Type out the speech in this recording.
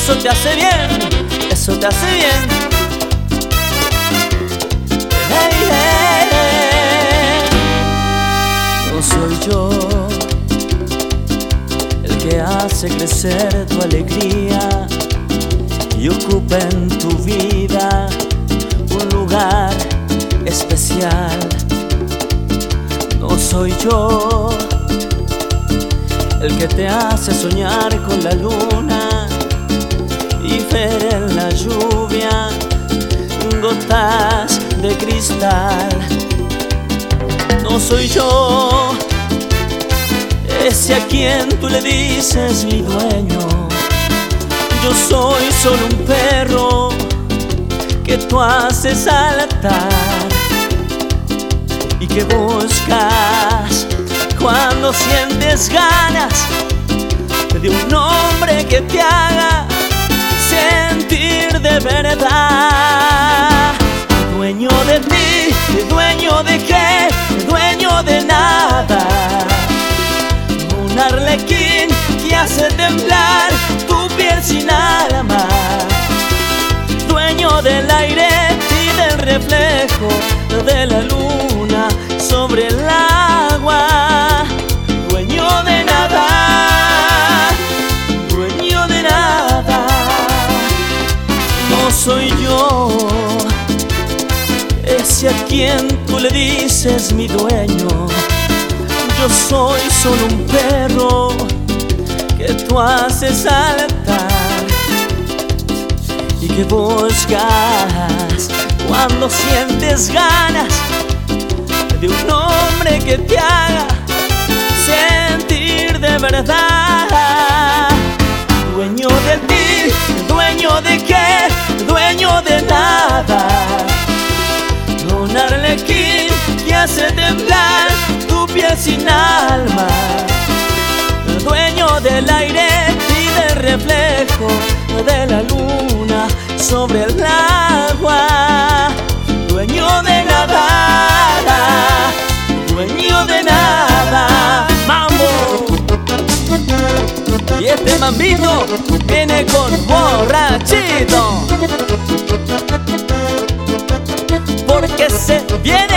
eso te hace bien, eso te hace bien. Hey, hey, hey. No soy yo el que hace crecer tu alegría y ocupa en tu vida un lugar especial. No soy yo el que te hace soñar con la luna y ver en la lluvia gotas de cristal. No soy yo ese a quien tú le dices mi dueño. Yo soy solo un perro que tú haces saltar y que buscas cuando sientes ganas de un hombre que te haga sentir de verdad. Dueño de ti, dueño de qué, dueño de nada. Un arlequín que hace temblar tu piel sin alma. Dueño del aire y del reflejo de la luna sobre el agua. Dueño de nada, dueño de nada. No soy yo ese a quien tú le dices mi dueño. Yo soy solo un perro que tú haces saltar y que buscas cuando sientes ganas de un hombre que te haga sentir de verdad. Dueño de ti, dueño de qué, dueño de nada. Un arlequín que hace temblar tu piel sin alma. Dueño del aire y del reflejo de la luna sobre el agua. Dueño de nada, dueño de nada. ¡Mambo! Y este mambito viene con borrachito, porque se viene